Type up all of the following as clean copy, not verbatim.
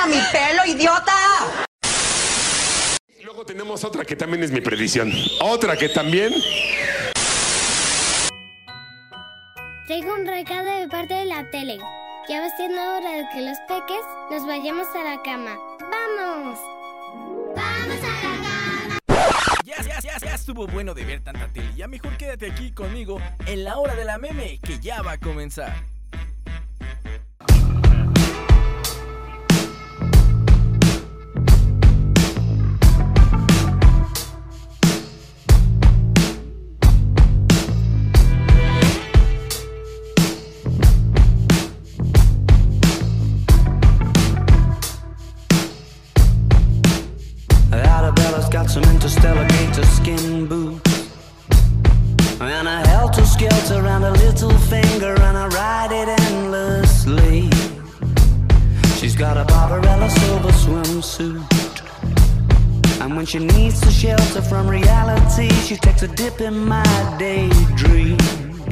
mi pelo, idiota! Luego tenemos otra que también es mi predicción. Otra que también... Traigo un recado de parte de la tele. Ya va siendo hora de que los peques nos vayamos a la cama. ¡Vamos! ¡Vamos a la cama! Ya estuvo bueno de ver tanta tele. Ya mejor quédate aquí conmigo en la hora de la meme, que ya va a comenzar. Some interstellar gator skin boots and a helter-skelter around a little finger, and I ride it endlessly. She's got a Barbarella silver swimsuit, and when she needs to shelter from reality, she takes a dip in my daydreams.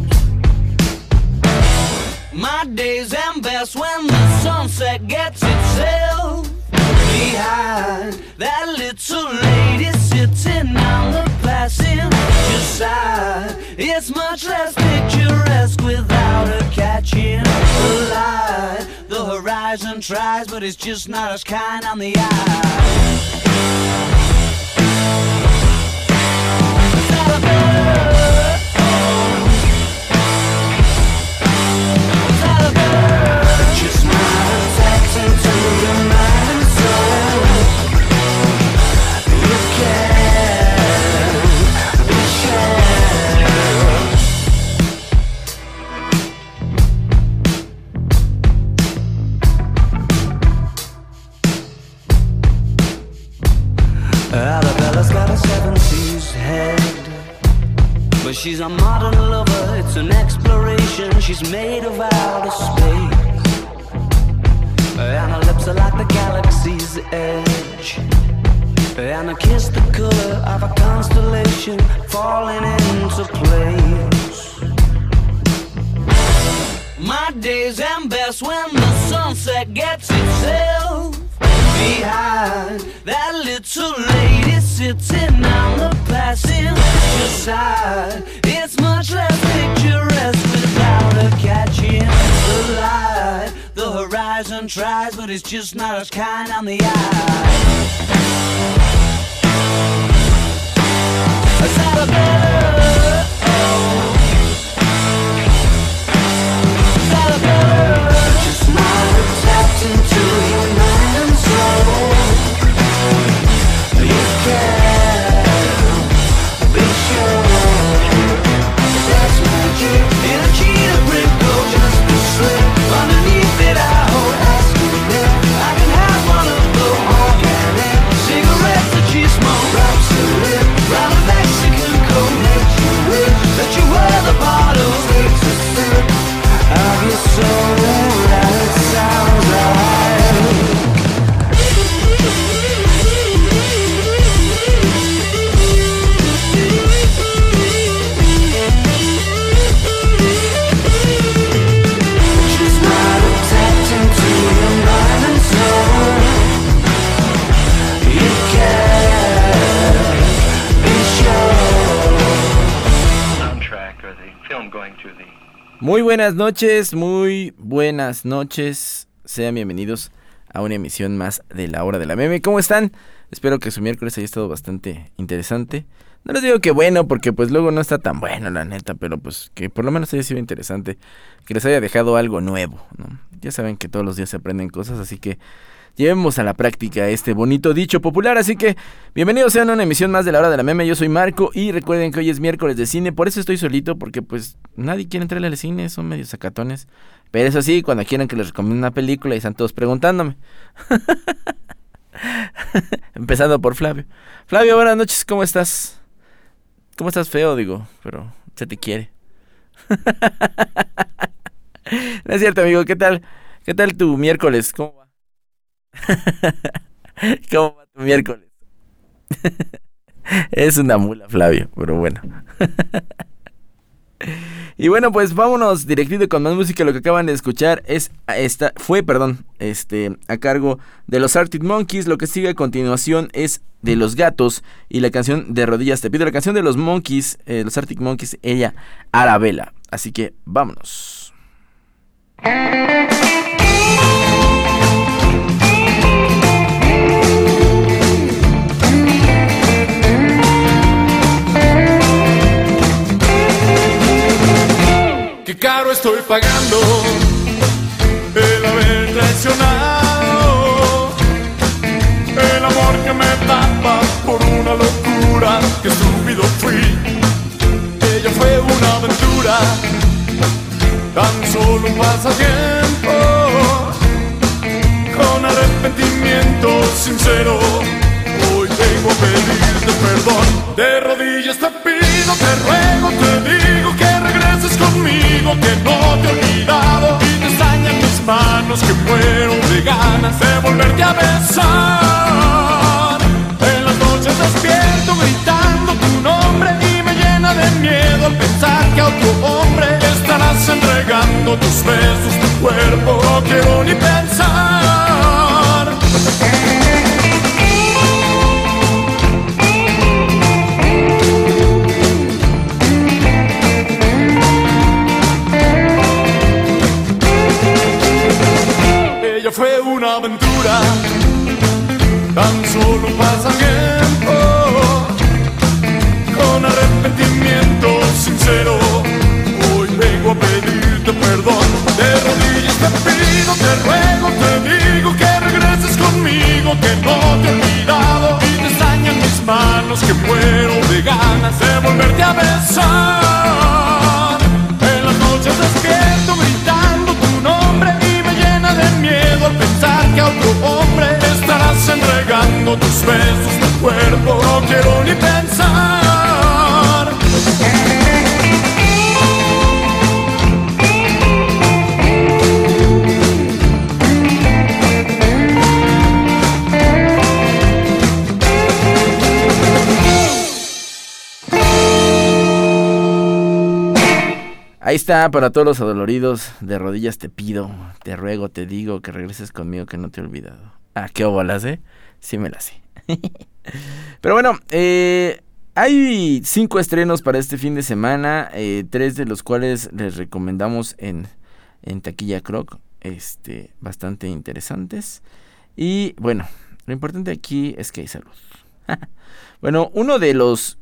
My days end best when the sunset gets itself behind that little lady sitting on the passenger side. It's much less picturesque without her catching the light. The horizon tries, but it's just not as kind on the eye. Is that a bird? Is that a bird? Just not attacking to your mind and soul. You can be sure. Arabella's got a 70s head, but she's a modern lover, it's an exploration. She's made of outer space, and her lips are like the galaxy's edge, and her kiss the color of a constellation falling into place. My days end best when the sunset gets itself behind that little lady sitting on the passenger side. It's much less picturesque without her catching the light. The horizon tries, but it's just not as kind on the eye. Is that a bird? Is that a bird? Just not tapped into your mind and soul. You can be sure that's magic in a cheetah print gold, just be slick. Underneath it I hold ice cream there. I can have one of those organic cigarettes that you smoke. Drops a lip round a Mexican coat. Makes you wish that you were the bottles. Takes a sip of your soul that it sounds right. She's not attacked into your mind and soul. You can be sure. Soundtrack or the film going to the... Muy buenas noches. Sean bienvenidos a una emisión más de la hora de la meme. ¿Cómo están? Espero que su miércoles haya estado bastante interesante. No les digo que bueno, porque pues luego no está tan bueno, la neta, pero pues que por lo menos haya sido interesante, que les haya dejado algo nuevo, ¿no? Ya saben que todos los días se aprenden cosas, así que llevemos a la práctica este bonito dicho popular. Así que bienvenidos sean a una emisión más de la hora de la meme. Yo soy Marco y recuerden que hoy es miércoles de cine. Por eso estoy solito, porque pues nadie quiere entrarle al cine, son medio sacatones. Pero eso sí, cuando quieran que les recomiende una película y están todos preguntándome. Empezando por Flavio. Flavio, buenas noches, ¿cómo estás? ¿Cómo estás? Feo, digo, pero se te quiere. No es cierto, amigo, ¿qué tal? ¿Qué tal tu miércoles? ¿Cómo va? ¿Cómo va tu miércoles? Es una mula, Flavio, pero bueno. Y Y bueno, pues vámonos directito con más música. Lo que acaban de escuchar fue a cargo de los Arctic Monkeys. Lo que sigue a continuación es de Los Gatos y la canción de Rodillas Te Pido. La canción de los Monkeys, los Arctic Monkeys, ella, Arabella. Así que vámonos. Qué caro estoy pagando el haber traicionado el amor que me tapa por una locura. Qué estúpido fui. Ella fue una aventura, tan solo un pasatiempo, con arrepentimiento sincero. Hoy vengo a pedirte perdón. De rodillas te pido, te ruego, te digo que regreses conmigo, que no te he olvidado y te extrañan mis manos, que muero de ganas de volverte a besar. En las noches despierto gritando tu nombre y me llena de miedo al pensar que a otro hombre estarás entregando tus besos, tu cuerpo. No quiero ni pensar. Ella fue una aventura, tan solo un pasatiempo, con arrepentimiento sincero. Hoy vengo a pedirte perdón. De rodillas te pido, te ruego, te digo que regreses conmigo, que no te he olvidado y te extrañan mis manos, que muero de ganas de volverte a besar. En las noches despierto gritando tu nombre y me llena de miedo al pensar que a otro hombre estarás entregando tus besos, tu cuerpo. No quiero ni pensar. Ahí está, para todos los adoloridos. De rodillas te pido, te ruego, te digo que regreses conmigo, que no te he olvidado. Ah, qué bolas, sí me la sé. Pero bueno, hay 5 estrenos para este fin de semana, 3 de los cuales les recomendamos en Taquilla Croc, bastante interesantes. Y bueno, lo importante aquí es que hay salud. Bueno, uno de los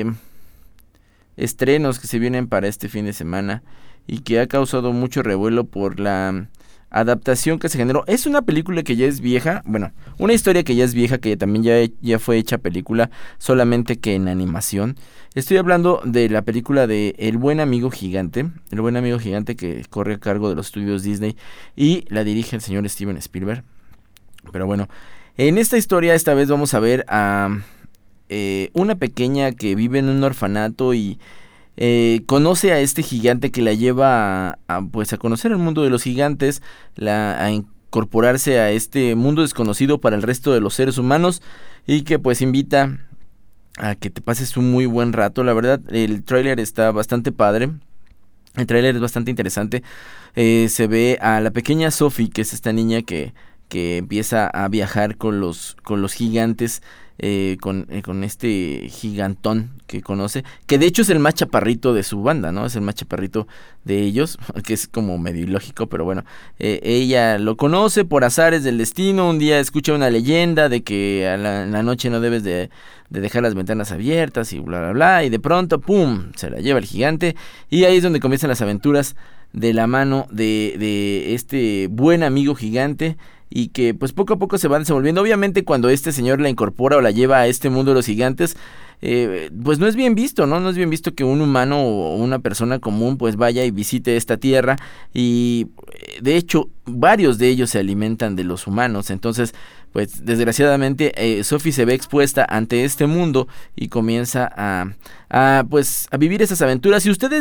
estrenos que se vienen para este fin de semana y que ha causado mucho revuelo por la adaptación que se generó. Es una película que ya es vieja, bueno, una historia que ya es vieja, que también ya fue hecha película, solamente que en animación. Estoy hablando de la película de El Buen Amigo Gigante, El Buen Amigo Gigante, que corre a cargo de los estudios Disney y la dirige el señor Steven Spielberg. Pero bueno, en esta historia esta vez vamos a ver a una pequeña que vive en un orfanato y conoce a este gigante que la lleva a conocer el mundo de los gigantes, a incorporarse a este mundo desconocido para el resto de los seres humanos, y que pues invita a que te pases un muy buen rato. La verdad, el tráiler está bastante padre, el tráiler es bastante interesante. Se ve a la pequeña Sophie, que es esta niña que empieza a viajar con los gigantes, con este gigantón que conoce, que de hecho es el más chaparrito de su banda, ¿no? Es el más chaparrito de ellos, que es como medio ilógico, pero bueno, ella lo conoce por azares del destino. Un día escucha una leyenda de que en la noche no debes de dejar las ventanas abiertas y bla bla bla, y de pronto, ¡pum!, se la lleva el gigante, y ahí es donde comienzan las aventuras de la mano de este buen amigo gigante, y que pues poco a poco se van desenvolviendo. Obviamente cuando este señor la incorpora o la lleva a este mundo de los gigantes, pues no es bien visto, ¿no? No es bien visto que un humano o una persona común pues vaya y visite esta tierra, y de hecho varios de ellos se alimentan de los humanos. Entonces pues desgraciadamente Sophie se ve expuesta ante este mundo y comienza a vivir esas aventuras. Si ustedes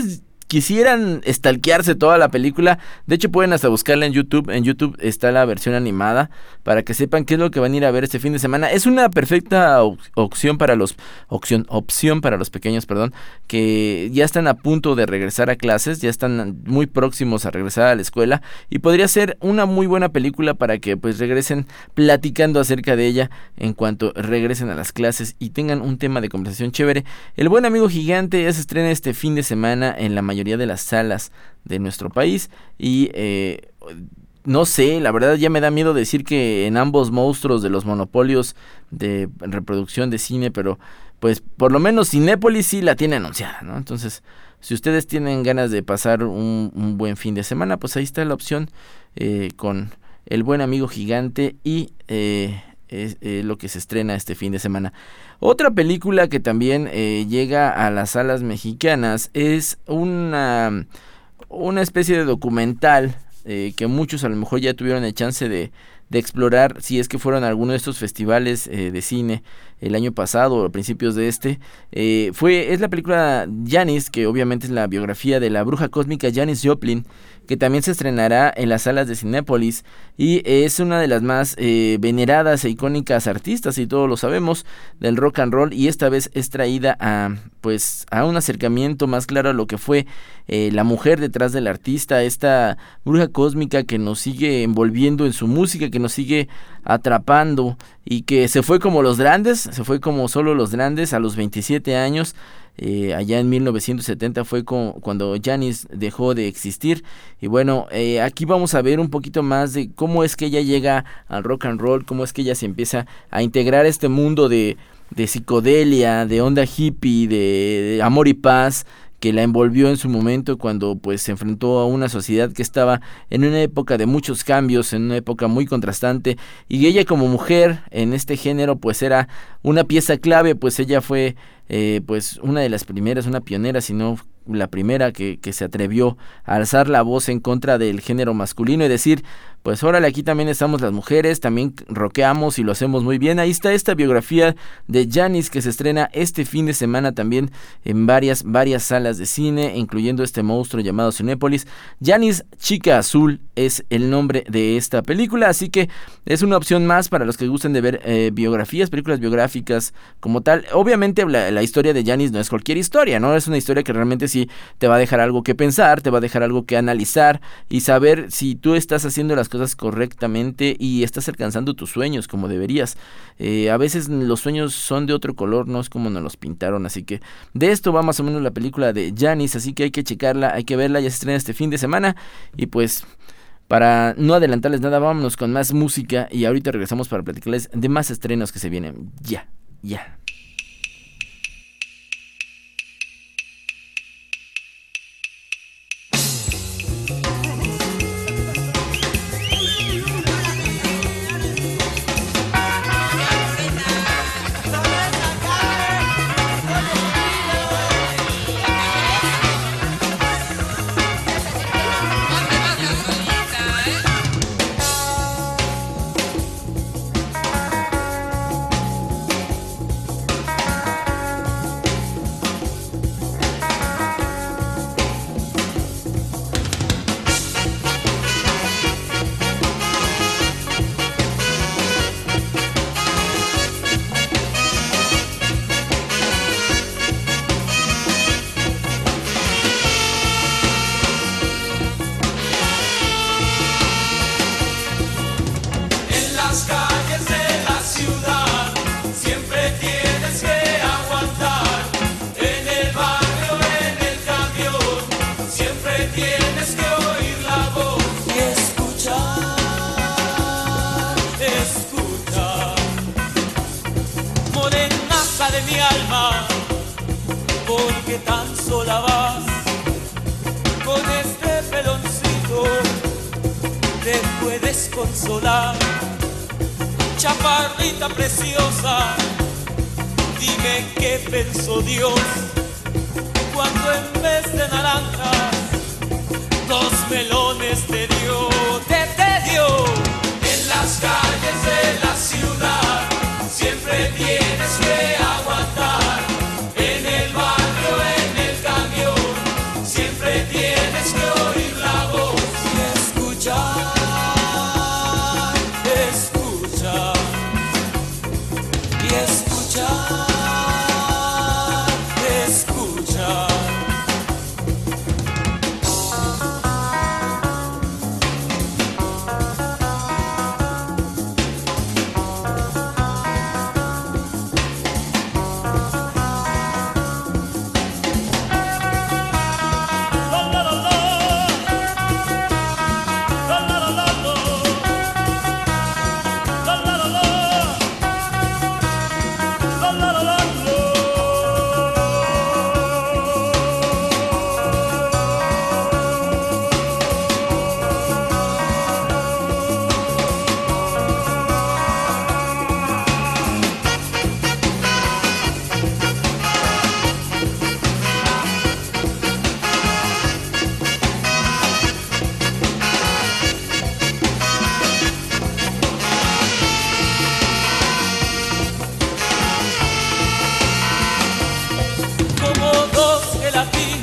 quisieran stalkearse toda la película, de hecho pueden hasta buscarla en YouTube. En YouTube está la versión animada para que sepan qué es lo que van a ir a ver este fin de semana. Es una perfecta opción para los pequeños, que ya están a punto de regresar a clases, ya están muy próximos a regresar a la escuela, y podría ser una muy buena película para que pues regresen platicando acerca de ella en cuanto regresen a las clases y tengan un tema de conversación chévere. El Buen Amigo Gigante ya se estrena este fin de semana en la mayoría de las salas de nuestro país y no sé, la verdad ya me da miedo decir que en ambos monstruos de los monopolios de reproducción de cine, pero pues por lo menos Cinépolis sí la tiene anunciada, ¿no? Entonces, si ustedes tienen ganas de pasar un buen fin de semana, pues ahí está la opción con El Buen Amigo Gigante y lo que se estrena este fin de semana. Otra película que también llega a las salas mexicanas es una especie de documental que muchos a lo mejor ya tuvieron el chance de explorar si es que fueron a alguno de estos festivales de cine el año pasado o a principios de es la película Janis, que obviamente es la biografía de la bruja cósmica Janis Joplin, que también se estrenará en las salas de Cinépolis y es una de las más veneradas e icónicas artistas, y todos lo sabemos, del rock and roll, y esta vez es traída a un acercamiento más claro a lo que fue la mujer detrás del artista, esta bruja cósmica que nos sigue envolviendo en su música, que nos sigue atrapando y que se fue como solo los grandes a los 27 años. Allá en 1970 fue cuando Janis dejó de existir. Y bueno, aquí vamos a ver un poquito más de cómo es que ella llega al rock and roll, cómo es que ella se empieza a integrar a este mundo de psicodelia, de onda hippie, de amor y paz, que la envolvió en su momento cuando pues se enfrentó a una sociedad que estaba en una época de muchos cambios, en una época muy contrastante, y ella como mujer en este género pues era una pieza clave, pues ella fue pues una de las primeras, una pionera, si no la primera que se atrevió a alzar la voz en contra del género masculino y decir, pues órale, aquí también estamos las mujeres, también rockeamos y lo hacemos muy bien. Ahí está esta biografía de Janis que se estrena este fin de semana también en varias salas de cine, incluyendo este monstruo llamado Cinépolis. Janis Chica Azul es el nombre de esta película, así que es una opción más para los que gusten de ver películas biográficas como tal. Obviamente la historia de Janis no es cualquier historia, ¿no? Es una historia que realmente sí te va a dejar algo que pensar, te va a dejar algo que analizar y saber si tú estás haciendo las cosas correctamente y estás alcanzando tus sueños como deberías. A veces los sueños son de otro color, no es como nos los pintaron, así que de esto va más o menos la película de Janis, así que hay que checarla, hay que verla, ya se estrena este fin de semana y pues para no adelantarles nada, vámonos con más música y ahorita regresamos para platicarles de más estrenos que se vienen. Ya. De mi alma, porque tan sola vas con este peloncito, te puedes consolar, chaparrita preciosa, dime qué pensó Dios cuando en vez de naranjas 2 melones te dio, te dio. En las calles de la ciudad siempre tienes que aguantar, en el barrio, en el camión, siempre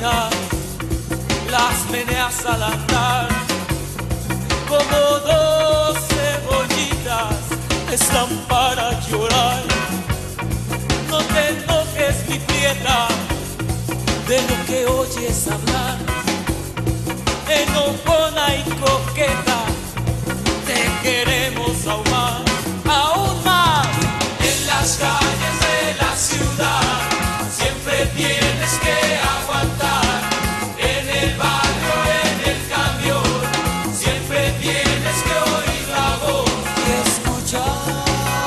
caminas, las meneas al andar, como dos cebollitas están para llorar. No te enojes, mi prieta, de lo que oyes hablar. Enojona y coqueta, te queremos aún más, aún más. En las calles de la ciudad siempre tienes que aguantar. En el barrio, en el camión, siempre tienes que oír la voz y escuchar.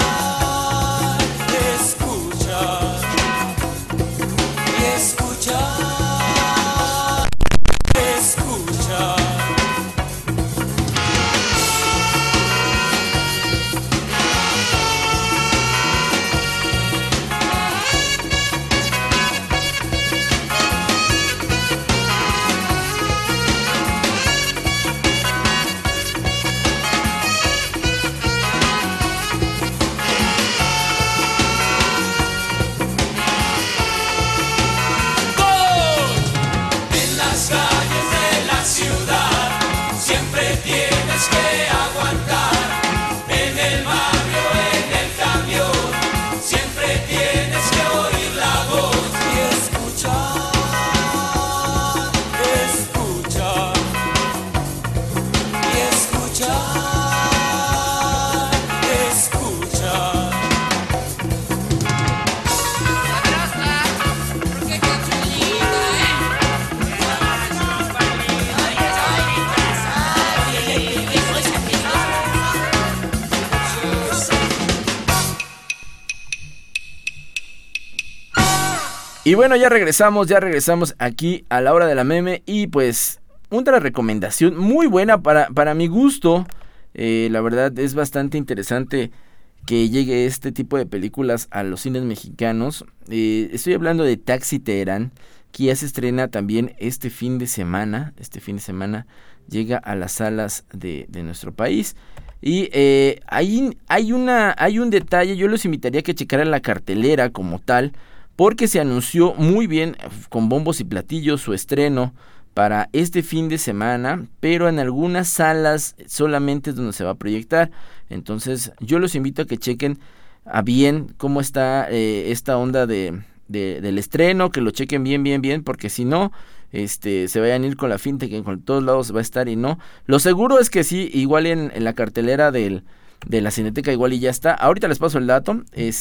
Y bueno, ya regresamos aquí a la hora de la meme. Y pues, otra recomendación muy buena para mi gusto. La verdad es bastante interesante que llegue este tipo de películas a los cines mexicanos. Estoy hablando de Taxi Teherán, que ya se estrena también este fin de semana. Este fin de semana llega a las salas de nuestro país. Y hay un detalle, yo los invitaría a que checaran la cartelera como tal, porque se anunció muy bien, con bombos y platillos, su estreno para este fin de semana, pero en algunas salas solamente es donde se va a proyectar. Entonces yo los invito a que chequen a bien cómo está esta onda del estreno, que lo chequen bien, porque si no, se vayan a ir con la finta que en todos lados va a estar y no. Lo seguro es que sí, igual en la cartelera de la Cineteca igual y ya está. Ahorita les paso el dato,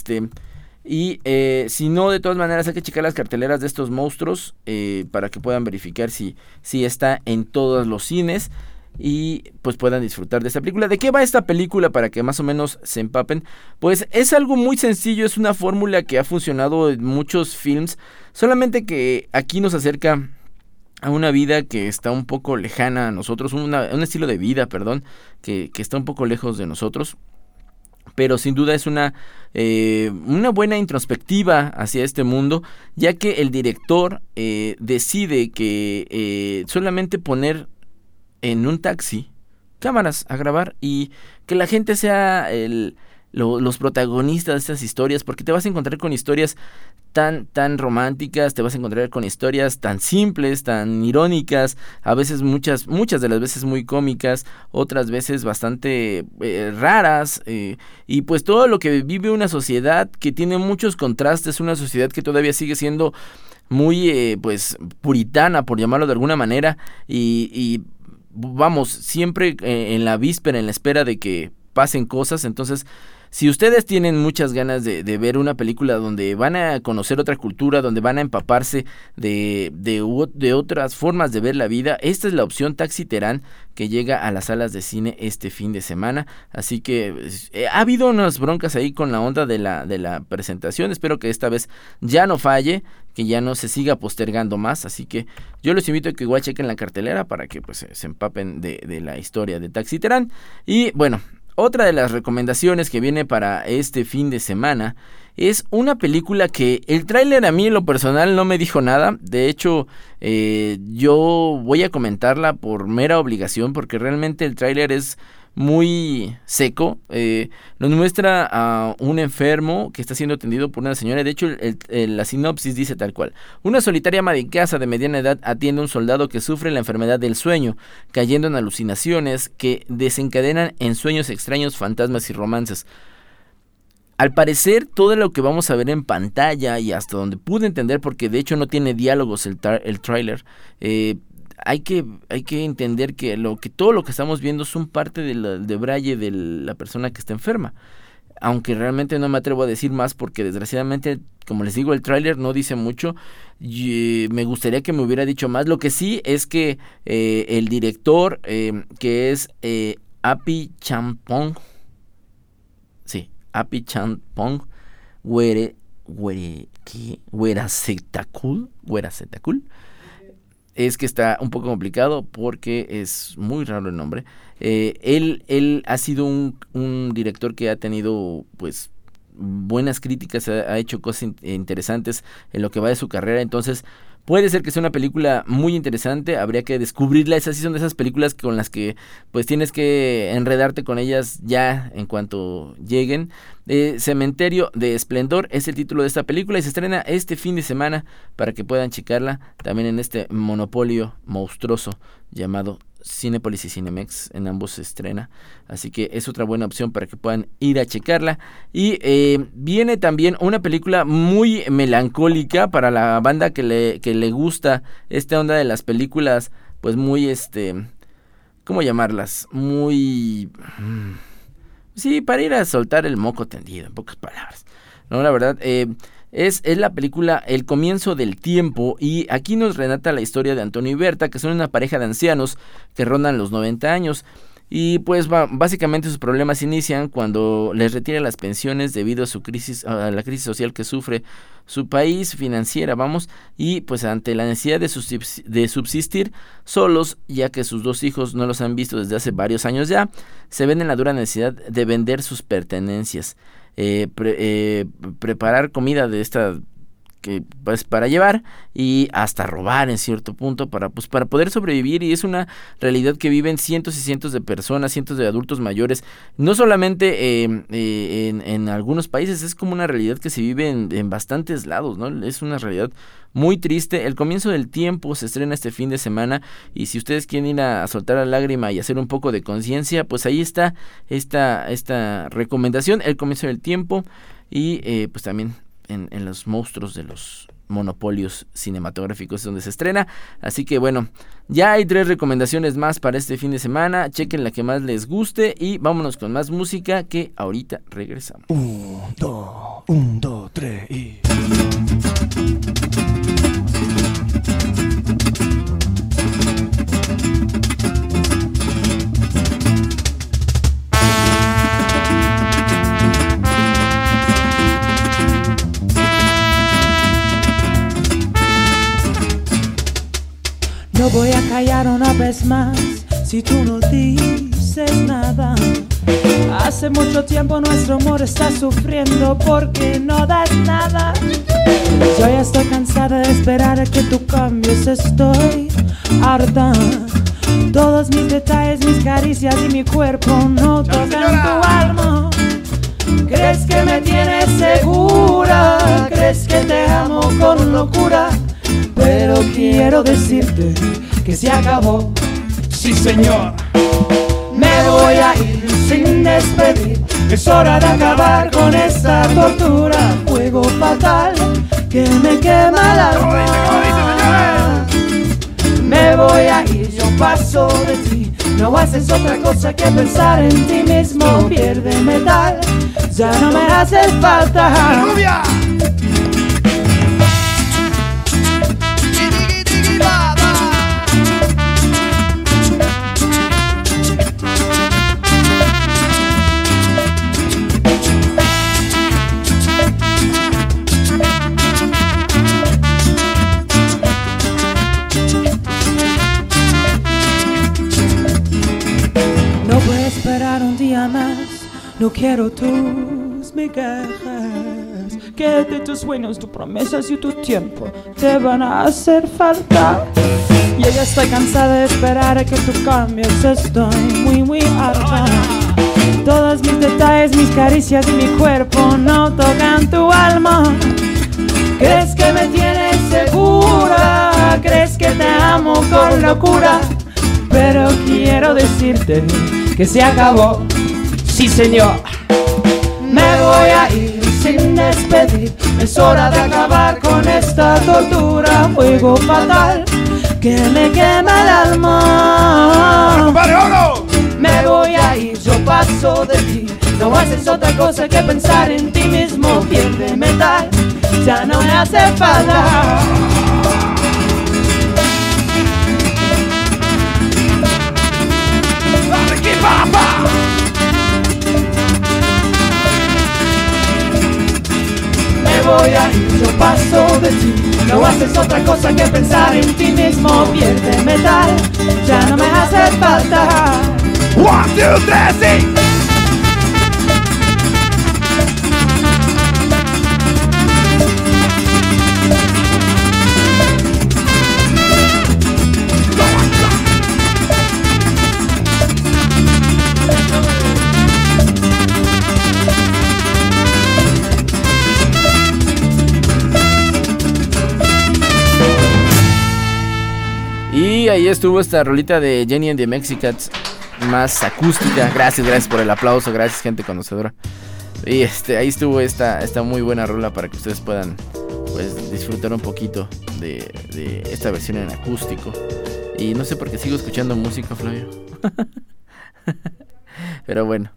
y si no, de todas maneras hay que checar las carteleras de estos monstruos para que puedan verificar si está en todos los cines y pues puedan disfrutar de esta película. ¿De qué va esta película para que más o menos se empapen? Pues es algo muy sencillo, es una fórmula que ha funcionado en muchos films, solamente que aquí nos acerca a una vida que está un poco lejana a nosotros, un estilo de vida, que está un poco lejos de nosotros. Pero sin duda es una buena introspectiva hacia este mundo, ya que el director decide que solamente poner en un taxi cámaras a grabar y que la gente sea los protagonistas de estas historias, porque te vas a encontrar con historias tan románticas, te vas a encontrar con historias tan simples, tan irónicas, a veces muchas de las veces muy cómicas, otras veces bastante raras, y pues todo lo que vive una sociedad que tiene muchos contrastes, una sociedad que todavía sigue siendo muy pues puritana, por llamarlo de alguna manera, y vamos, siempre en la víspera, en la espera de que pasen cosas. Entonces, si ustedes tienen muchas ganas de ver una película donde van a conocer otra cultura, donde van a empaparse de otras formas de ver la vida, esta es la opción, Taxi Teherán, que llega a las salas de cine este fin de semana. Así que ha habido unas broncas ahí con la onda de la presentación. Espero que esta vez ya no falle, que ya no se siga postergando más. Así que yo los invito a que igual chequen la cartelera para que pues se empapen de la historia de Taxi Teherán. Y bueno, otra de las recomendaciones que viene para este fin de semana es una película que el tráiler a mí en lo personal no me dijo nada. De hecho, yo voy a comentarla por mera obligación, porque realmente el tráiler es muy seco. Nos muestra a un enfermo que está siendo atendido por una señora. De hecho, la sinopsis dice tal cual: una solitaria ama de casa de mediana edad atiende a un soldado que sufre la enfermedad del sueño, cayendo en alucinaciones que desencadenan en sueños extraños, fantasmas y romances. Al parecer, todo lo que vamos a ver en pantalla, y hasta donde pude entender, porque de hecho no tiene diálogos el tráiler, hay que entender que todo lo que estamos viendo son parte de braille de la persona que está enferma. Aunque realmente no me atrevo a decir más porque desgraciadamente, como les digo, el tráiler no dice mucho. Me gustaría que me hubiera dicho más. Lo que sí es que el director, que es Appi Champong, sí, Appi Champong Weerasethakul, es que está un poco complicado porque es muy raro el nombre. Él ha sido un director que ha tenido pues buenas críticas, ha hecho cosas interesantes en lo que va de su carrera. Entonces puede ser que sea una película muy interesante, habría que descubrirla. Esas sí son de esas películas con las que pues tienes que enredarte con ellas ya en cuanto lleguen. Cementerio de Esplendor es el título de esta película y se estrena este fin de semana para que puedan checarla también en este monopolio monstruoso llamado Cinépolis y Cinemex. En ambos se estrena, así que es otra buena opción para que puedan ir a checarla. Y viene también una película muy melancólica para la banda que le gusta esta onda de las películas pues muy ¿cómo llamarlas? Muy sí, para ir a soltar el moco tendido, en pocas palabras. No, la verdad, es la película El comienzo del tiempo, y aquí nos relata la historia de Antonio y Berta, que son una pareja de ancianos que rondan los 90 años. Y pues básicamente sus problemas inician cuando les retiran las pensiones debido a la crisis social que sufre su país, financiera, y pues ante la necesidad de subsistir solos, ya que sus 2 hijos no los han visto desde hace varios años ya, se ven en la dura necesidad de vender sus pertenencias, preparar comida de esta que pues para llevar y hasta robar en cierto punto para poder sobrevivir. Y es una realidad que viven cientos y cientos de personas, cientos de adultos mayores, no solamente en algunos países, es como una realidad que se vive en bastantes lados, ¿no? Es una realidad muy triste. El comienzo del tiempo se estrena este fin de semana, y si ustedes quieren ir a soltar la lágrima y hacer un poco de conciencia, pues ahí está esta recomendación, El comienzo del tiempo. Y pues también en los monstruos de los monopolios cinematográficos donde se estrena. Así que bueno, ya hay 3 recomendaciones más para este fin de semana. Chequen la que más les guste y vámonos con más música, que ahorita regresamos. 1, 2, 3 y... No voy a callar una vez más si tú no dices nada. Hace mucho tiempo nuestro amor está sufriendo porque no das nada. Yo ya estoy cansada de esperar a que tú cambies, estoy harta. Todos mis detalles, mis caricias y mi cuerpo no tocan tu alma. ¿Crees que me tienes segura? ¿Crees que te amo con locura? Pero quiero decirte que se acabó. Sí, señor. Me voy a ir sin despedir. Es hora de acabar con esta tortura. Fuego fatal que me quema el alma. Me voy a ir, yo paso de ti. No haces otra cosa que pensar en ti mismo. Pierde metal, ya no me haces falta. ¡Rubia! Un día más, no quiero tus migajas, que de tus sueños, tus promesas y tu tiempo te van a hacer falta. Y ya estoy cansada de esperar a que tú cambies. Estoy muy harta. Todos mis detalles, mis caricias y mi cuerpo no tocan tu alma. ¿Crees que me tienes segura? ¿Crees que te amo con locura? Pero quiero decirte que se acabó. Sí, señor. Me voy a ir sin despedir. Es hora de acabar con esta tortura. Fuego fatal que me quema el alma. Me voy a ir, yo paso de ti. No haces otra cosa que pensar en ti mismo. Piel de metal, ya no me hace falta. Me voy a ir, yo paso de ti. No haces otra cosa que pensar en ti mismo. Piel de metal, ya no me hace falta. 1, 2, 3, sí. Y ahí estuvo esta rolita de Jenny and the Mexicats, más acústica. Gracias por el aplauso, gracias gente conocedora. Y ahí estuvo esta muy buena rola para que ustedes puedan pues disfrutar un poquito de esta versión en acústico. Y no sé por qué sigo escuchando música, Flavio. Pero bueno.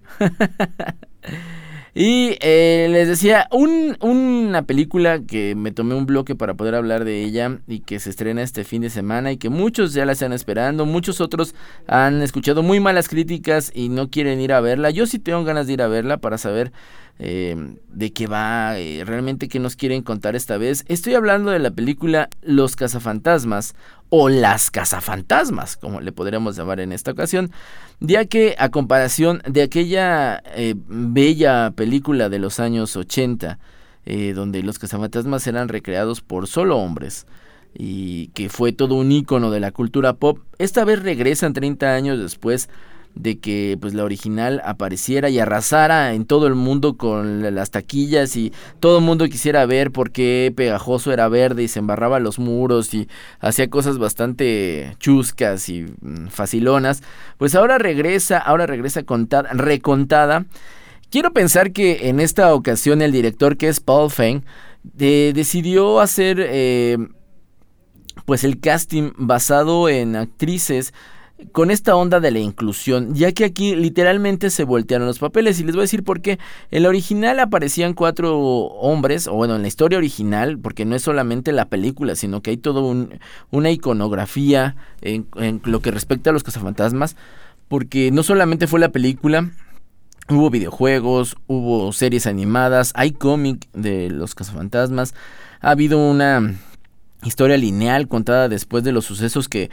Y les decía, una película que me tomé un bloque para poder hablar de ella y que se estrena este fin de semana y que muchos ya la están esperando, muchos otros han escuchado muy malas críticas y no quieren ir a verla. Yo sí tengo ganas de ir a verla para saber de qué va, realmente qué nos quieren contar esta vez. Estoy hablando de la película Los Cazafantasmas o Las Cazafantasmas, como le podríamos llamar en esta ocasión, ya que a comparación de aquella bella película de los años 80, donde los cazafantasmas eran recreados por solo hombres y que fue todo un ícono de la cultura pop, esta vez regresan 30 años después de que pues la original apareciera y arrasara en todo el mundo con las taquillas y todo el mundo quisiera ver por qué Pegajoso era verde y se embarraba los muros y hacía cosas bastante chuscas y facilonas. Pues ahora regresa recontada. Quiero pensar que en esta ocasión el director, que es Paul Feig, decidió hacer pues el casting basado en actrices con esta onda de la inclusión, ya que aquí literalmente se voltearon los papeles, y les voy a decir por qué. En la original aparecían 4 hombres, o bueno, en la historia original, porque no es solamente la película, sino que hay todo una iconografía en lo que respecta a los cazafantasmas, porque no solamente fue la película, hubo videojuegos, hubo series animadas, hay cómic de los cazafantasmas, ha habido una historia lineal contada después de los sucesos que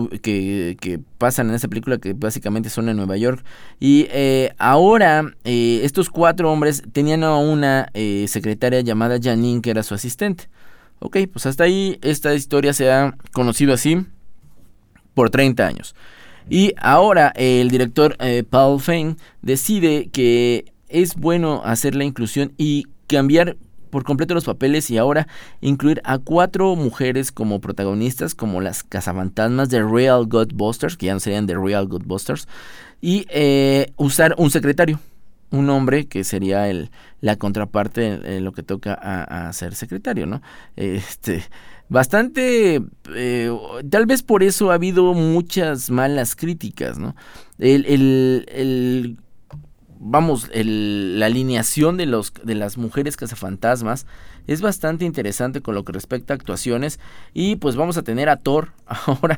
pasan en esa película, que básicamente son en Nueva York. Y ahora estos 4 hombres tenían a una secretaria llamada Janine, que era su asistente. Ok, pues hasta ahí esta historia se ha conocido así por 30 años. Y ahora el director Paul Feig decide que es bueno hacer la inclusión y cambiar por completo los papeles, y ahora incluir a 4 mujeres como protagonistas, como las cazafantasmas de Real Ghostbusters, que ya no serían de Real Ghostbusters, y usar un secretario, un hombre que sería la contraparte en lo que toca a ser secretario, ¿no? Bastante, tal vez por eso ha habido muchas malas críticas, ¿no? La alineación de las mujeres cazafantasmas es bastante interesante con lo que respecta a actuaciones, y pues vamos a tener a Thor ahora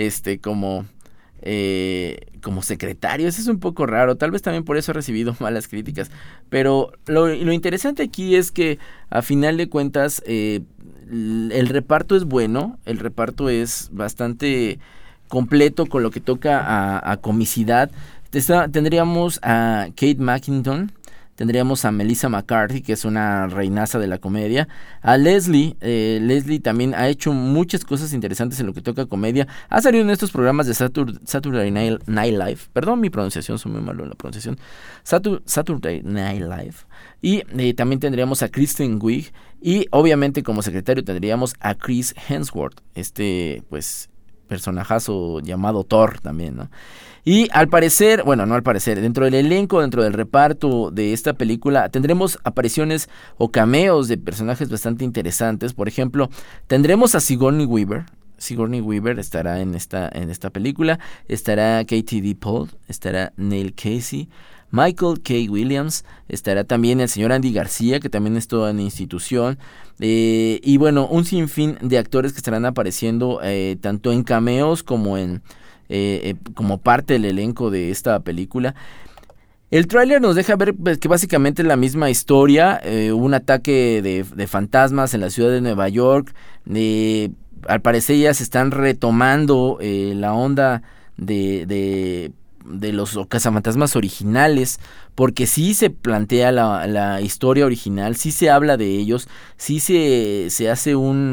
como secretario. Eso es un poco raro, tal vez también por eso ha recibido malas críticas, pero lo interesante aquí es que a final de cuentas el reparto es bueno, el reparto es bastante completo con lo que toca a comicidad. Tendríamos a Kate McKinnon tendríamos a Melissa McCarthy, que es una reinaza de la comedia, a Leslie. Leslie también ha hecho muchas cosas interesantes en lo que toca comedia, ha salido en estos programas de Saturday Night Live, perdón mi pronunciación, soy muy malo en la pronunciación, Saturday Night Live, y también tendríamos a Kristen Wiig, y obviamente como secretario tendríamos a Chris Hemsworth, pues personajazo llamado Thor también, ¿no? Y al parecer, bueno, no al parecer, dentro del elenco, dentro del reparto de esta película, tendremos apariciones o cameos de personajes bastante interesantes. Por ejemplo, tendremos a Sigourney Weaver. Sigourney Weaver estará en esta película. Estará Katie Dippold, estará Neil Casey, Michael K. Williams, estará también el señor Andy García, que también es toda una institución, y bueno, un sinfín de actores que estarán apareciendo tanto en cameos como como parte del elenco de esta película. El tráiler nos deja ver que básicamente es la misma historia, un ataque de fantasmas en la ciudad de Nueva York. Al parecer ya se están retomando la onda de los cazafantasmas originales, porque sí se plantea la historia original, sí se habla de ellos, sí se hace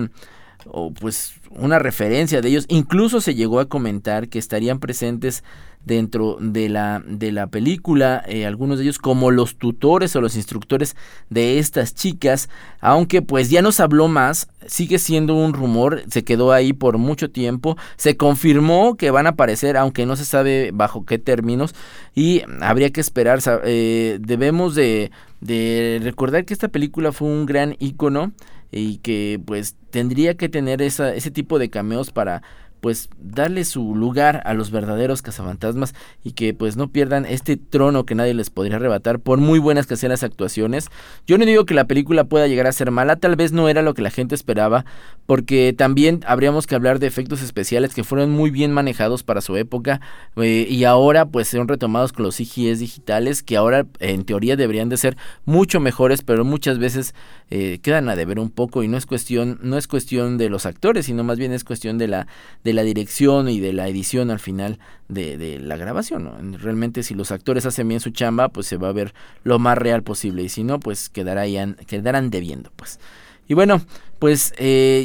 una referencia de ellos. Incluso se llegó a comentar que estarían presentes dentro de la película, algunos de ellos como los tutores o los instructores de estas chicas, aunque pues ya no se habló más, sigue siendo un rumor, se quedó ahí por mucho tiempo, se confirmó que van a aparecer, aunque no se sabe bajo qué términos, y habría que esperar. Debemos de recordar que esta película fue un gran ícono y que pues tendría que tener ese tipo de cameos para pues darle su lugar a los verdaderos cazafantasmas y que pues no pierdan este trono que nadie les podría arrebatar por muy buenas que sean las actuaciones. Yo no digo que la película pueda llegar a ser mala, tal vez no era lo que la gente esperaba, porque también habríamos que hablar de efectos especiales que fueron muy bien manejados para su época, y ahora pues son retomados con los CGIs digitales, que ahora en teoría deberían de ser mucho mejores, pero muchas veces quedan a deber un poco, y no es cuestión de los actores, sino más bien es cuestión de la dirección y de la edición al final de la grabación, ¿no? Realmente si los actores hacen bien su chamba, pues se va a ver lo más real posible, y si no, pues quedarán debiendo, pues. Y bueno, pues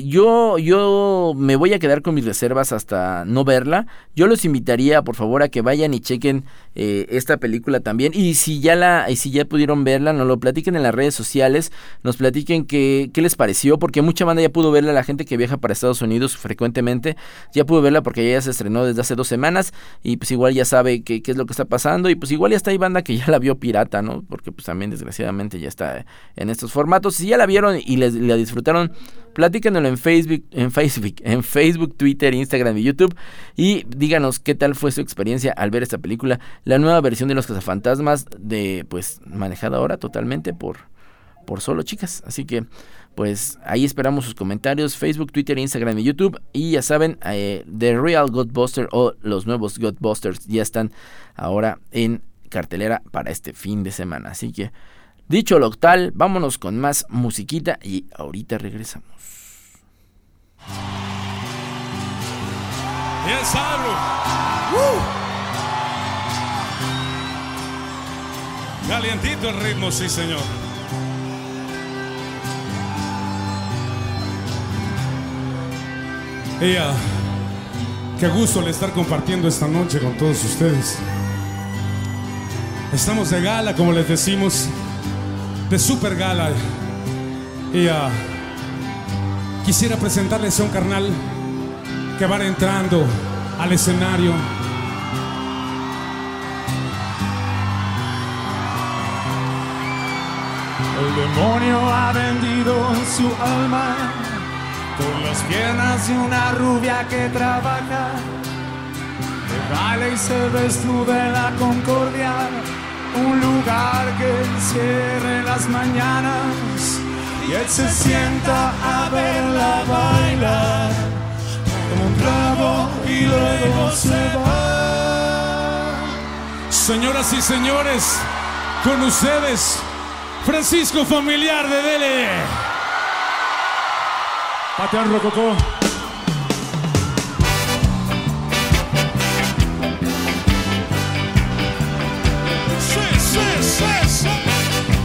yo me voy a quedar con mis reservas hasta no verla. Yo los invitaría, por favor, a que vayan y chequen esta película también. Y si ya pudieron verla, nos lo platiquen en las redes sociales, nos platiquen qué les pareció, porque mucha banda ya pudo verla. La gente que viaja para Estados Unidos frecuentemente ya pudo verla porque ya se estrenó desde hace 2 semanas, y pues igual ya sabe qué es lo que está pasando, y pues igual ya está ahí banda que ya la vio pirata, ¿no? Porque pues también desgraciadamente ya está en estos formatos. Si ya la vieron y la disfrutaron, platíquenlo en Facebook, Twitter, Instagram y YouTube, y díganos qué tal fue su experiencia al ver esta película, la nueva versión de los cazafantasmas, pues manejada ahora totalmente por solo chicas. Así que pues ahí esperamos sus comentarios, Facebook, Twitter, Instagram y YouTube. Y ya saben, The Real Ghostbusters o los nuevos Ghostbusters ya están ahora en cartelera para este fin de semana. Así que dicho lo tal, vámonos con más musiquita y ahorita regresamos. Yes, hablo. Calientito el ritmo, sí, señor. Y qué gusto el estar compartiendo esta noche con todos ustedes. Estamos de gala, como les decimos, de super gala. Y quisiera presentarles a un carnal que va entrando al escenario. El demonio ha vendido su alma por las piernas de una rubia que trabaja, que baila y se desnuda en la concordia, un lugar que cierre las mañanas, y él se sienta a verla bailar, como un trago y luego se va. Señoras y señores, con ustedes, Francisco Familiar de Dele. Patean Rococó. Sí, sí, sí, sí.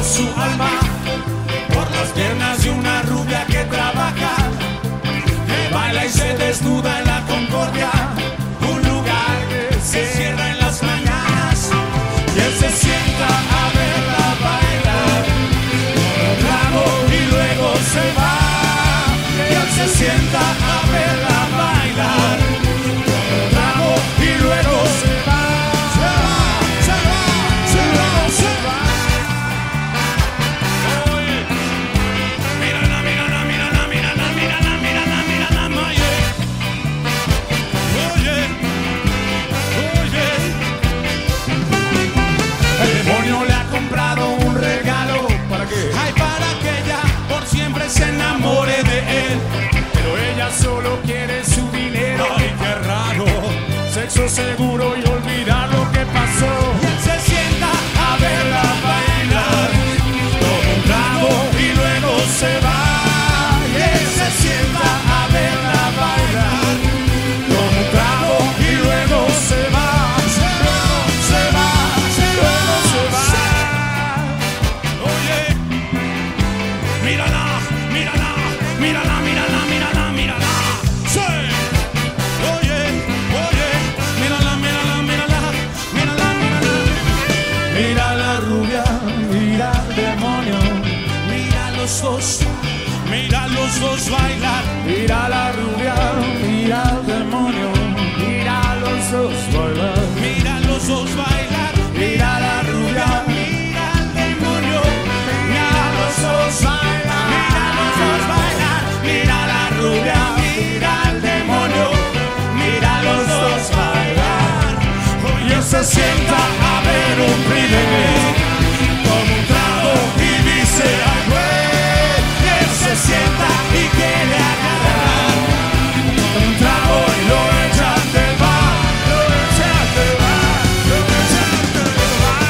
luego su alma por las piernas de una rubia que trabaja, que baila y se desnuda en la Concordia, un lugar que se cierra en las mañanas, y él se sienta a verla bailar, un trago y luego se va, y él se sienta a verla bailar, un trago y luego se va, se va, se va, se va. Oye, mírala, mírala, mírala, mírala, mírala, mírala, mírala, oye, oye, oye. El demonio le ha comprado un regalo. ¿Para qué? Ay, para que ella por siempre se enamore de él. Pero ella solo quiere su dinero. Ay, qué raro. Sexo seguro y olvidar lo que pasó. Y él se sienta a verla bailar, toma un trago y luego se va. Y él se sienta a verla bailar, toma un trago y luego se va. Se va, se va, luego se va. Oye, mírala, mírala, mírala, mírala, mírala, mírala. Sí. Oye, oye, mírala, mírala, mírala, mírala, mírala. Mira la rubia, mira al demonio, mira los dos bailar. Mira la rubia, mira al demonio, mira los dos bailar. Mira los dos bailar. Mira la rubia, mira al demonio, mira los dos bailar. Mira los dos bailar. Mira la rubia, mira al demonio, mira los dos bailar. Hoy él se sienta a ver un primer con un trago y dice ay güey. Y él se sienta y quiere agarrar con un trago y lo echan del bar, lo echan del bar, lo echan del bar.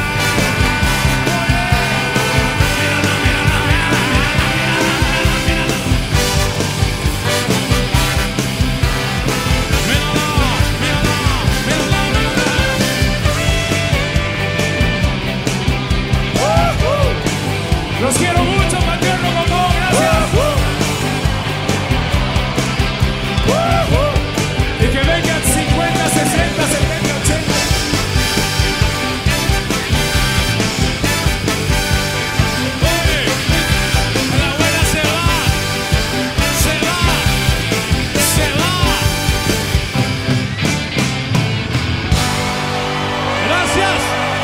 Mírala, mírala, mírala, mírala, mírala, los quiero mucho, Paterno Coco, gracias. Y que vengan 50, 60, 70, 80. Oye, la abuela se va, se va, se va. Gracias.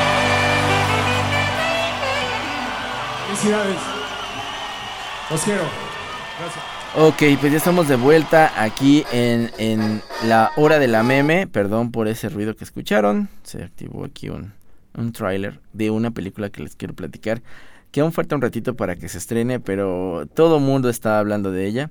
Felicidades. Los quiero. Gracias. Ok, pues ya estamos de vuelta aquí en la hora de la meme. Perdón por ese ruido que escucharon. Se activó aquí un tráiler de una película que les quiero platicar, que aún falta un ratito para que se estrene, pero todo el mundo está hablando de ella.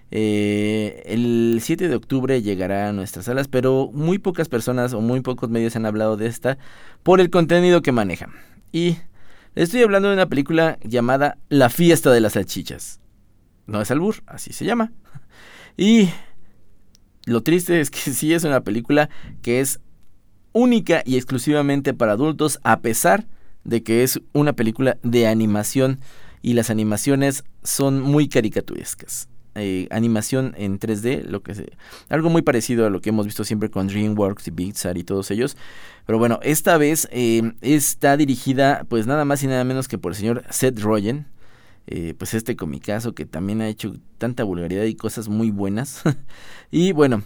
El 7 de octubre llegará a nuestras salas, pero muy pocas personas o muy pocos medios han hablado de esta por el contenido que maneja. Y estoy hablando de una película llamada La Fiesta de las Salchichas. No es albur, así se llama. Y lo triste es que sí es una película que es única y exclusivamente para adultos, a pesar de que es una película de animación y las animaciones son muy caricaturescas. Animación en 3D, algo muy parecido a lo que hemos visto siempre con DreamWorks y Pixar y todos ellos. Pero bueno, esta vez está dirigida pues nada más y nada menos que por el señor Seth Rogen, pues este comicazo que también ha hecho tanta vulgaridad y cosas muy buenas. Y bueno,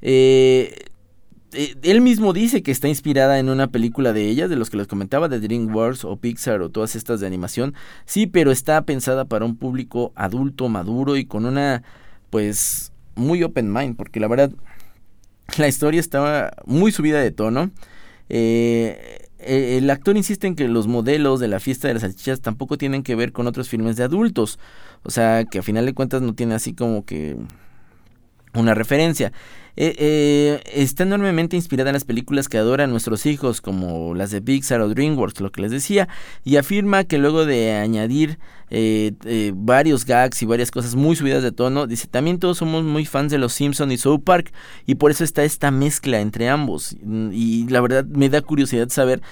él mismo dice que está inspirada en una película de ellas, de los que les comentaba, de DreamWorks o Pixar o todas estas de animación. Sí, pero está pensada para un público adulto, maduro y con una, pues, muy open mind, porque la verdad, la historia estaba muy subida de tono. El actor insiste en que los modelos de La Fiesta de las Salchichas tampoco tienen que ver con otros filmes de adultos. O sea, que a final de cuentas no tiene así como que una referencia. Está enormemente inspirada en las películas que adoran nuestros hijos, como las de Pixar o DreamWorks, lo que les decía, y afirma que luego de añadir varios gags y varias cosas muy subidas de tono, dice, también todos somos muy fans de Los Simpson y South Park, y por eso está esta mezcla entre ambos, y la verdad me da curiosidad saber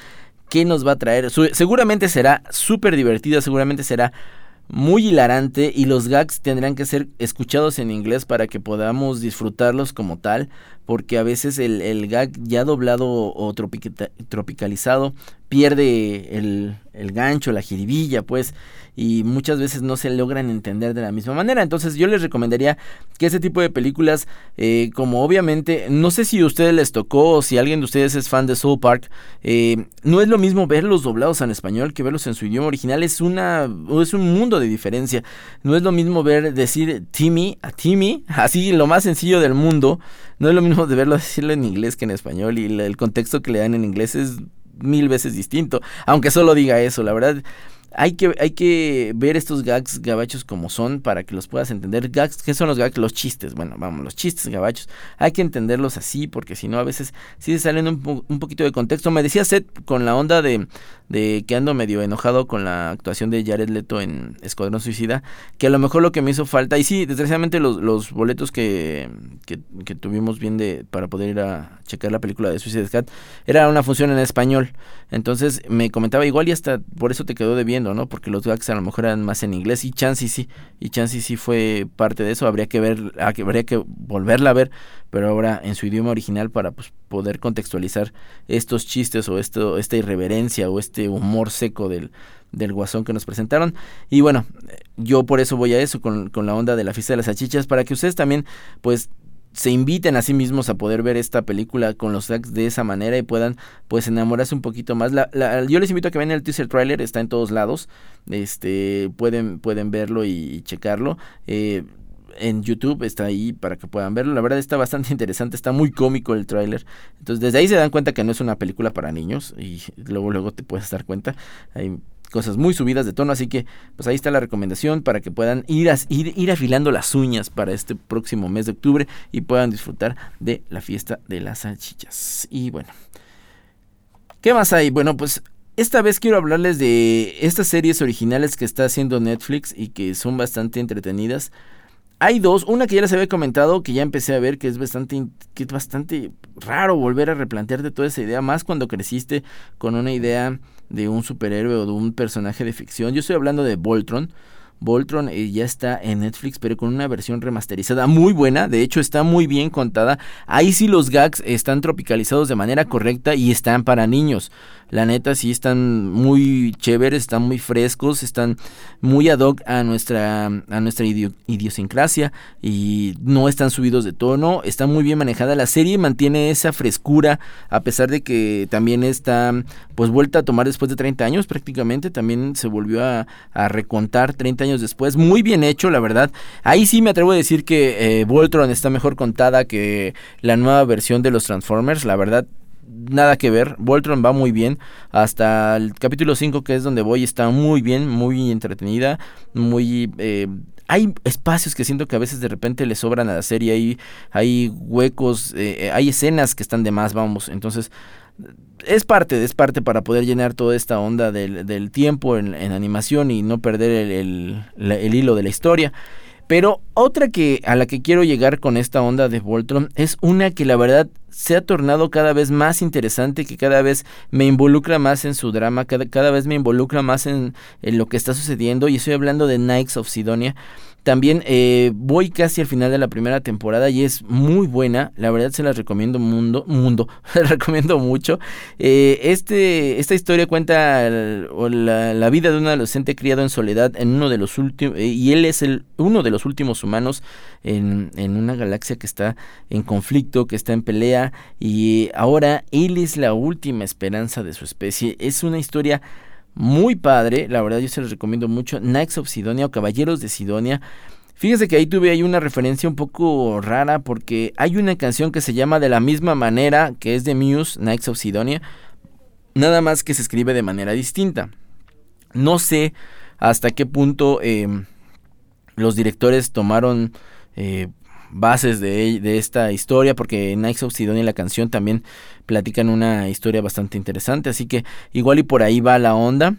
qué nos va a traer. Seguramente será súper divertida, seguramente será muy hilarante y los gags tendrán que ser escuchados en inglés para que podamos disfrutarlos como tal, porque a veces el gag ya doblado o tropicalizado pierde el gancho, la jiribilla, pues, y muchas veces no se logran entender de la misma manera. Entonces yo les recomendaría que ese tipo de películas, como obviamente, no sé si a ustedes les tocó o si alguien de ustedes es fan de South Park, no es lo mismo verlos doblados en español que verlos en su idioma original, es un mundo de diferencia. No es lo mismo decir Timmy a Timmy, así lo más sencillo del mundo, no es lo mismo de verlo decirlo en inglés que en español, y el contexto que le dan en inglés es 1000 veces distinto, aunque solo diga eso. La verdad, hay que ver estos gags gabachos como son para que los puedas entender. Gags, ¿qué son los gags? Los chistes, los chistes gabachos, hay que entenderlos así, porque si no a veces sí se salen un poquito de contexto. Me decía Seth con la onda de que ando medio enojado con la actuación de Jared Leto en Escuadrón Suicida, que a lo mejor lo que me hizo falta, y sí, desgraciadamente los boletos que tuvimos bien para poder ir a checar la película de Suicide Squad, era una función en español. Entonces me comentaba, igual y hasta por eso te quedó debiendo, ¿no? Porque los gags a lo mejor eran más en inglés, y Chansey sí fue parte de eso. Habría que volverla a ver, pero ahora en su idioma original, para pues poder contextualizar estos chistes o esta irreverencia o este humor seco del Guasón que nos presentaron. Y bueno, yo por eso voy a eso con la onda de la fiesta de las salchichas, para que ustedes también pues se inviten a sí mismos a poder ver esta película con los gags de esa manera y puedan pues enamorarse un poquito más. Yo les invito a que vean el teaser trailer, está en todos lados, pueden verlo y checarlo. En YouTube está ahí para que puedan verlo. La verdad está bastante interesante, está muy cómico el tráiler. Entonces desde ahí se dan cuenta que no es una película para niños, y luego te puedes dar cuenta. Hay cosas muy subidas de tono, así que pues ahí está la recomendación para que puedan ir afilando las uñas para este próximo mes de octubre y puedan disfrutar de la fiesta de las salchichas. Y bueno, ¿qué más hay? Bueno, pues esta vez quiero hablarles de estas series originales que está haciendo Netflix y que son bastante entretenidas. Hay dos, una que ya les había comentado, que ya empecé a ver, que es bastante raro volver a replantearte toda esa idea, más cuando creciste con una idea de un superhéroe o de un personaje de ficción. Yo estoy hablando de Voltron. Voltron ya está en Netflix, pero con una versión remasterizada muy buena. De hecho está muy bien contada. Ahí sí los gags están tropicalizados de manera correcta y están para niños. La neta sí están muy chéveres, están muy frescos, están muy ad hoc a nuestra idiosincrasia y no están subidos de tono. Está muy bien manejada la serie, mantiene esa frescura a pesar de que también está pues vuelta a tomar después de 30 años prácticamente. También se volvió a recontar 30 años después. Muy bien hecho, la verdad. Ahí sí me atrevo a decir que Voltron está mejor contada que la nueva versión de los Transformers. La verdad, nada que ver. Voltron va muy bien. Hasta el capítulo 5, que es donde voy, está muy bien, muy entretenida. Hay espacios que siento que a veces de repente le sobran a la serie. Hay huecos, hay escenas que están de más, vamos. Entonces es parte para poder llenar toda esta onda del tiempo en animación y no perder el hilo de la historia. Pero otra a la que quiero llegar con esta onda de Voltron es una que la verdad se ha tornado cada vez más interesante, que cada vez me involucra más en su drama, cada vez me involucra más en lo que está sucediendo, y estoy hablando de Knights of Sidonia. También voy casi al final de la primera temporada y es muy buena, la verdad se las recomiendo se las recomiendo mucho. Esta historia cuenta la vida de un adolescente criado en soledad en uno de los últimos, y él es uno de los últimos humanos en una galaxia que está en conflicto, que está en pelea, y ahora él es la última esperanza de su especie. Es una historia muy padre, la verdad yo se los recomiendo mucho. Knights of Sidonia o Caballeros de Sidonia. Fíjense que ahí tuve una referencia un poco rara, porque hay una canción que se llama de la misma manera, que es de Muse, Knights of Sidonia, nada más que se escribe de manera distinta. No sé hasta qué punto los directores tomaron bases de esta historia, porque en Knights of Sidonia la canción también platican una historia bastante interesante, así que igual y por ahí va la onda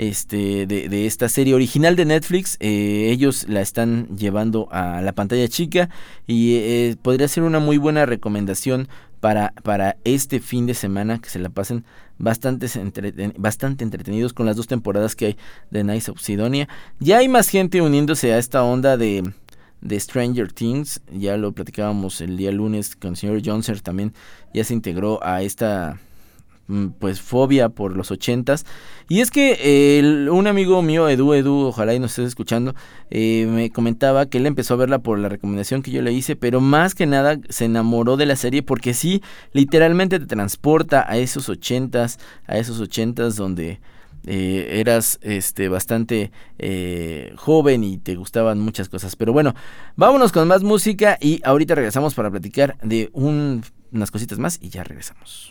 de esta serie original de Netflix. Ellos la están llevando a la pantalla chica y podría ser una muy buena recomendación para este fin de semana, que se la pasen bastante entretenidos con las 2 temporadas que hay de Knights of Sidonia. Ya hay más gente uniéndose a esta onda de Stranger Things. Ya lo platicábamos el día lunes con el señor Johnser, también ya se integró a esta pues fobia por los 80s. Y es que un amigo mío, Edu, ojalá y nos estés escuchando, me comentaba que él empezó a verla por la recomendación que yo le hice, pero más que nada se enamoró de la serie porque sí, literalmente te transporta a esos 80s donde eras bastante joven y te gustaban muchas cosas. Pero bueno, vámonos con más música y ahorita regresamos para platicar de unas cositas más y ya regresamos.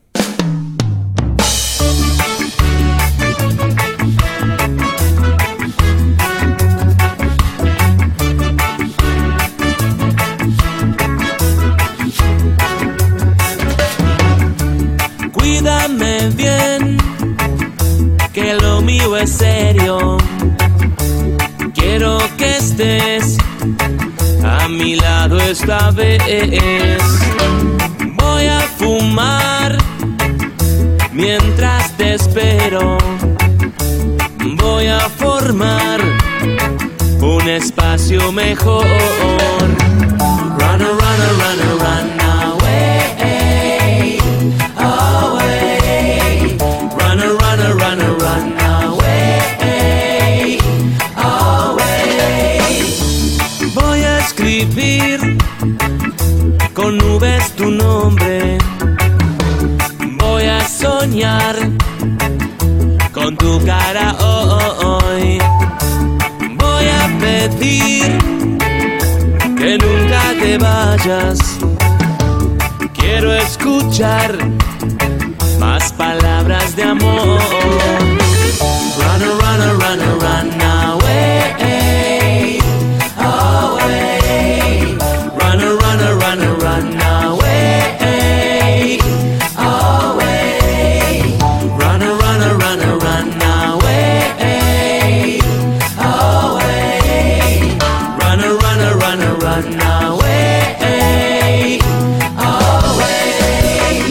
Cuídame bien, que lo mío es serio. Quiero que estés a mi lado esta vez. Voy a fumar mientras te espero. Voy a formar un espacio mejor. Run, run, run, run away, away. Run, run, run, run away, away. Voy a escribir con nubes tu nombre. Voy a soñar con tu cara hoy. Voy a pedir que nunca te vayas. Quiero escuchar más palabras de amor. Run, run, run, run away, away. Run, run, run, run away, away. Run, run, run, run away, away. Run, run, run, run away, away.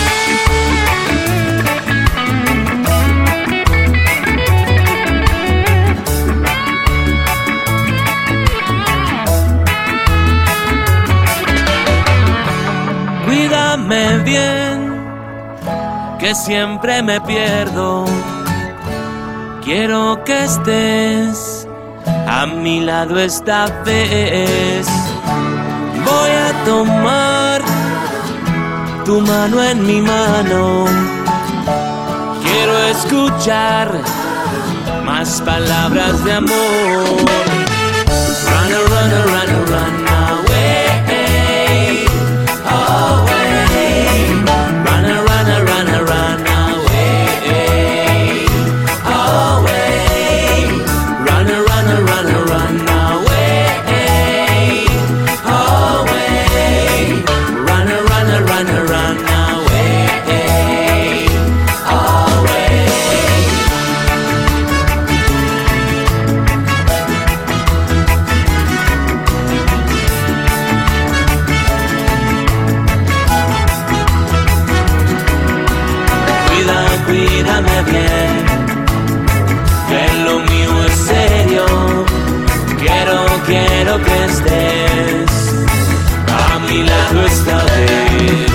Cuídame bien, que siempre me pierdo. Quiero que estés a mi lado esta vez. Voy a tomar tu mano en mi mano. Quiero escuchar más palabras de amor. Run, run, run, run away, away. Run, run, run, run away, away. Run, run, run, run away, away. Run, run, run, run away, away. Cuídame bien, que lo mío es serio. Quiero que estés a mi lado esta vez.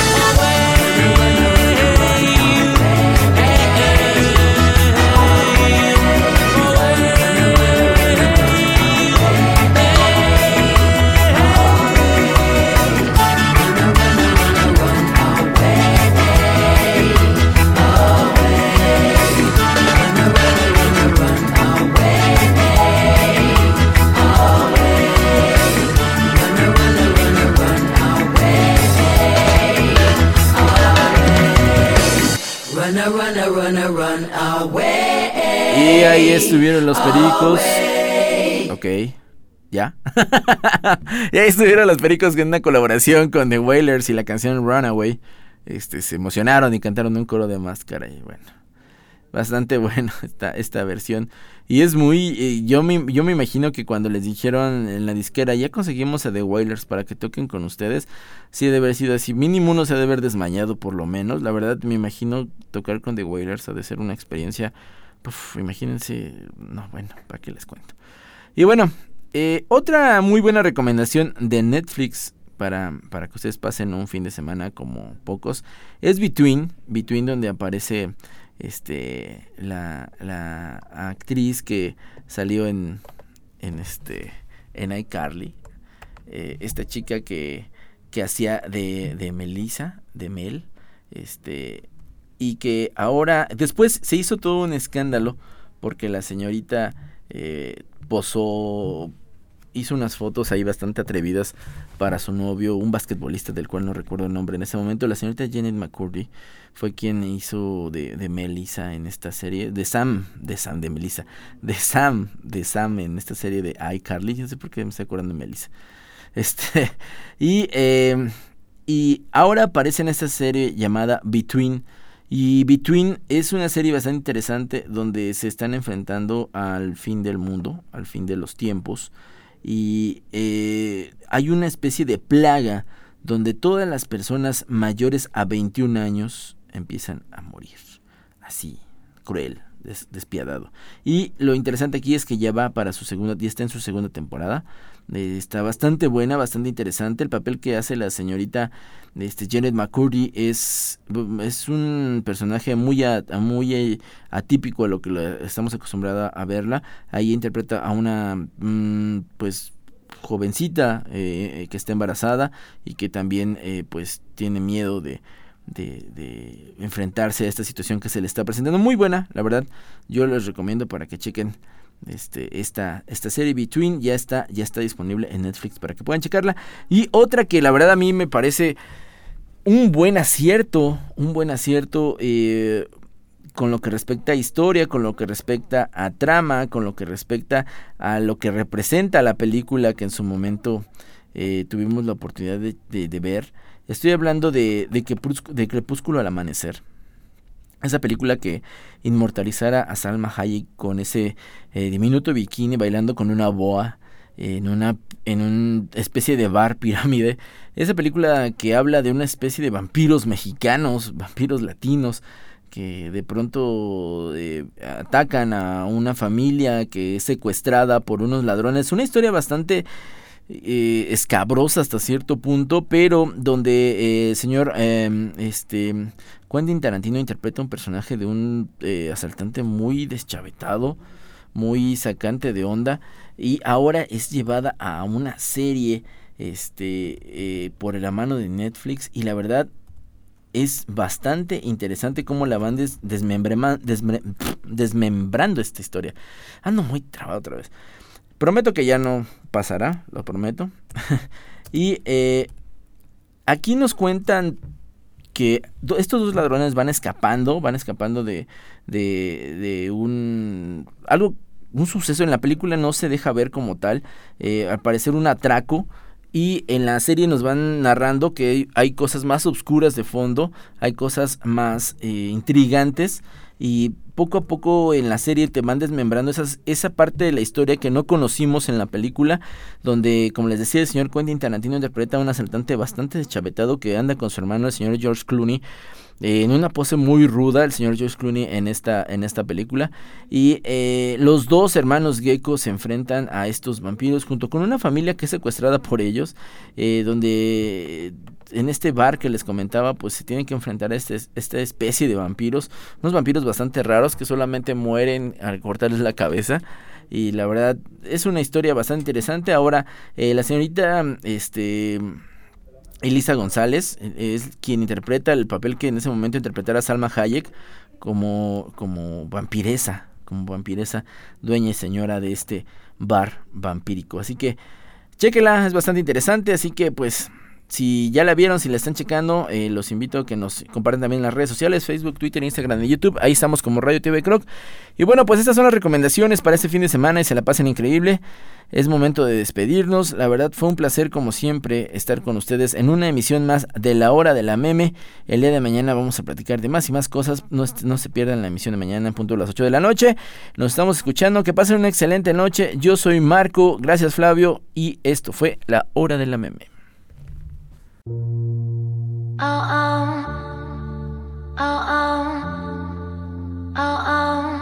Y ahí estuvieron los Pericos. Ok, ¿ya? Y ahí estuvieron los Pericos con una colaboración con The Wailers y la canción Runaway. Se emocionaron y cantaron un coro de Máscara y bueno. bastante bueno esta versión. Y es muy, yo me imagino que cuando les dijeron en la disquera, ya conseguimos a The Wailers para que toquen con ustedes, sí debe haber sido así, mínimo uno se ha de haber desmayado por lo menos. La verdad me imagino tocar con The Wailers ha de ser una experiencia, imagínense, no, bueno, ¿para qué les cuento? Y bueno, otra muy buena recomendación de Netflix para que ustedes pasen un fin de semana como pocos es Between, donde aparece la actriz que salió en iCarly, esta chica que hacía de Melissa, de Mel, y que ahora, después se hizo todo un escándalo porque la señorita hizo unas fotos ahí bastante atrevidas para su novio, un basquetbolista del cual no recuerdo el nombre en ese momento. La señorita Janet McCurdy fue quien hizo de Melissa en esta serie, de Sam en esta serie de iCarly. No sé por qué me estoy acordando de Melissa. Y ahora aparece en esta serie llamada Between. Y Between es una serie bastante interesante donde se están enfrentando al fin del mundo, al fin de los tiempos. Y hay una especie de plaga donde todas las personas mayores a 21 años empiezan a morir. Así, cruel, despiadado. Y lo interesante aquí es que ya está en su segunda temporada. Está bastante buena, bastante interesante. El papel que hace la señorita Janet McCurdy es un personaje muy atípico a lo que estamos acostumbrados a verla. Ahí interpreta a una pues jovencita que está embarazada y que también pues tiene miedo de enfrentarse a esta situación que se le está presentando. Muy buena, la verdad. Yo les recomiendo para que chequen esta serie Between. Ya está disponible en Netflix para que puedan checarla. Y otra que la verdad a mí me parece un buen acierto con lo que respecta a historia, con lo que respecta a trama, con lo que respecta a lo que representa la película que en su momento tuvimos la oportunidad de ver. Estoy hablando de Crepúsculo al amanecer. Esa película que inmortalizara a Salma Hayek con ese diminuto bikini bailando con una boa en una especie de bar pirámide. Esa película que habla de una especie de vampiros mexicanos, vampiros latinos, que de pronto atacan a una familia que es secuestrada por unos ladrones. Una historia bastante escabrosa hasta cierto punto, pero donde el señor Quentin Tarantino interpreta un personaje de un asaltante muy deschavetado, muy sacante de onda, y ahora es llevada a una serie por la mano de Netflix, y la verdad es bastante interesante cómo la van desmembrando esta historia. Ando muy trabado otra vez. Prometo que ya no pasará, lo prometo. Y aquí nos cuentan que estos dos ladrones van escapando de un suceso. En la película no se deja ver como tal, al parecer un atraco, y en la serie nos van narrando que hay cosas más oscuras de fondo, hay cosas más intrigantes, y poco a poco en la serie te van desmembrando esa parte de la historia que no conocimos en la película, donde, como les decía, el señor Quentin Tarantino interpreta a un asaltante bastante deschavetado que anda con su hermano, el señor George Clooney, en una pose muy ruda, el señor George Clooney en esta película, y los dos hermanos Gecko se enfrentan a estos vampiros junto con una familia que es secuestrada por ellos, donde en este bar que les comentaba, pues se tienen que enfrentar a esta especie de vampiros, unos vampiros bastante raros que solamente mueren al cortarles la cabeza. Y la verdad es una historia bastante interesante. Ahora la señorita Elisa González es quien interpreta el papel que en ese momento interpretara a Salma Hayek como vampiresa, dueña y señora de este bar vampírico. Así que chéquela, es bastante interesante. Así que pues Si ya la vieron, si la están checando, los invito a que nos compartan también en las redes sociales, Facebook, Twitter, Instagram y YouTube. Ahí estamos como Radio TV Croc. Y bueno, pues estas son las recomendaciones para este fin de semana y se la pasen increíble. Es momento de despedirnos. La verdad fue un placer como siempre estar con ustedes en una emisión más de La Hora de la Meme. El día de mañana vamos a platicar de más y más cosas. No se pierdan la emisión de mañana en punto de las 8 de la noche. Nos estamos escuchando. Que pasen una excelente noche. Yo soy Marco. Gracias, Flavio. Y esto fue La Hora de la Meme. Oh, oh. Oh, oh. Oh, oh.